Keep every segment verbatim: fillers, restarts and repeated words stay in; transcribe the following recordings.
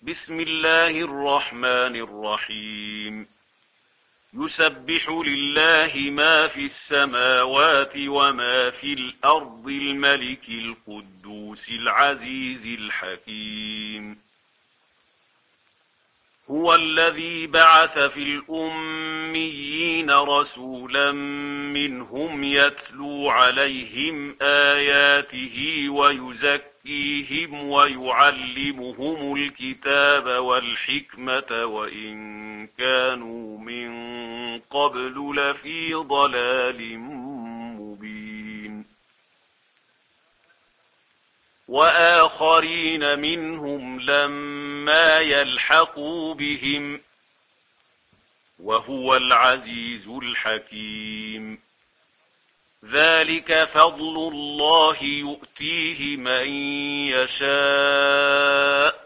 بسم الله الرحمن الرحيم. يسبح لله ما في السماوات وما في الأرض الملك القدوس العزيز الحكيم. هو الذي بعث في الأميين رسولا منهم يتلو عليهم آياته ويزكيهم ويعلمهم الكتاب والحكمة وإن كانوا من قبل لفي ضلال مبين. وآخرين منهم لما يلحقوا بهم وهو العزيز الحكيم. ذلك فضل الله يؤتيه من يشاء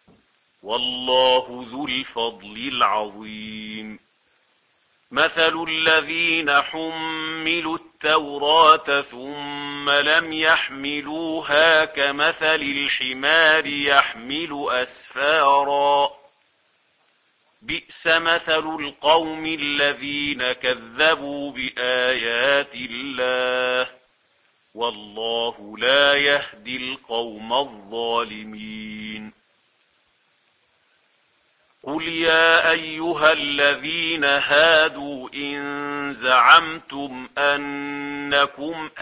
والله ذو الفضل العظيم. مثل الذين حملوا التوراة ثم لم يحملوها كمثل الحمار يحمل أسفارا بئس مثل القوم الذين كذبوا بآيات الله والله لا يهدي القوم الظالمين. قل يا أيها الذين هادوا إن زعمتم أنكم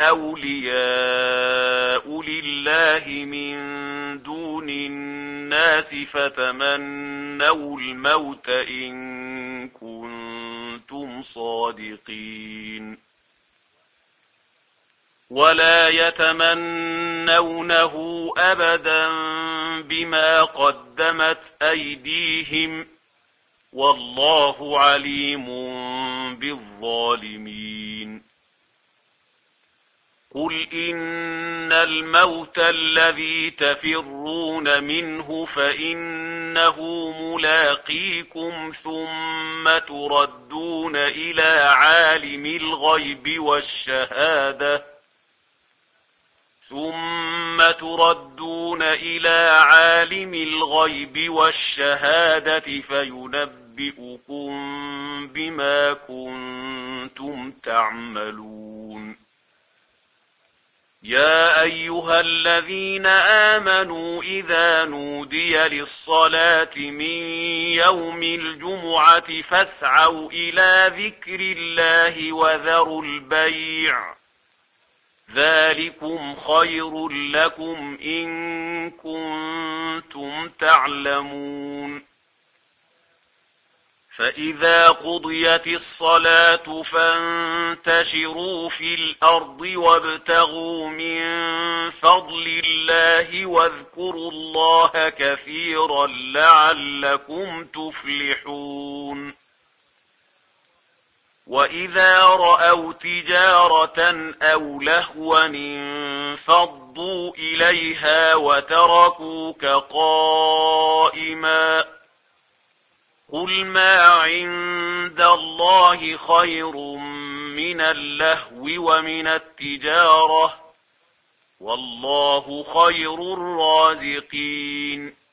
أولياء لله من دون الناس فتمنوا الموت إن كنتم صادقين ولا يتمنونه أبدا بما قدمت أيديهم والله عليم بالظالمين. قل إن الموت الذي تفرون منه فإنه ملاقيكم ثم تردون إلى عالم الغيب والشهادة ثم تردون إلى عالم الغيب والشهادة فينبئكم بما كنتم تعملون. يا أيها الذين آمنوا إذا نودي للصلاة من يوم الجمعة فاسعوا إلى ذكر الله وذروا البيع ذلكم خير لكم إن كنتم تعلمون. فإذا قضيت الصلاة فانتشروا في الأرض وابتغوا من فضل الله واذكروا الله كثيرا لعلكم تفلحون. وإذا رأوا تجارة أو لهوا انفضوا إليها وتركوك قائما قل ما عند الله خير من اللهو ومن التجارة والله خير الرازقين.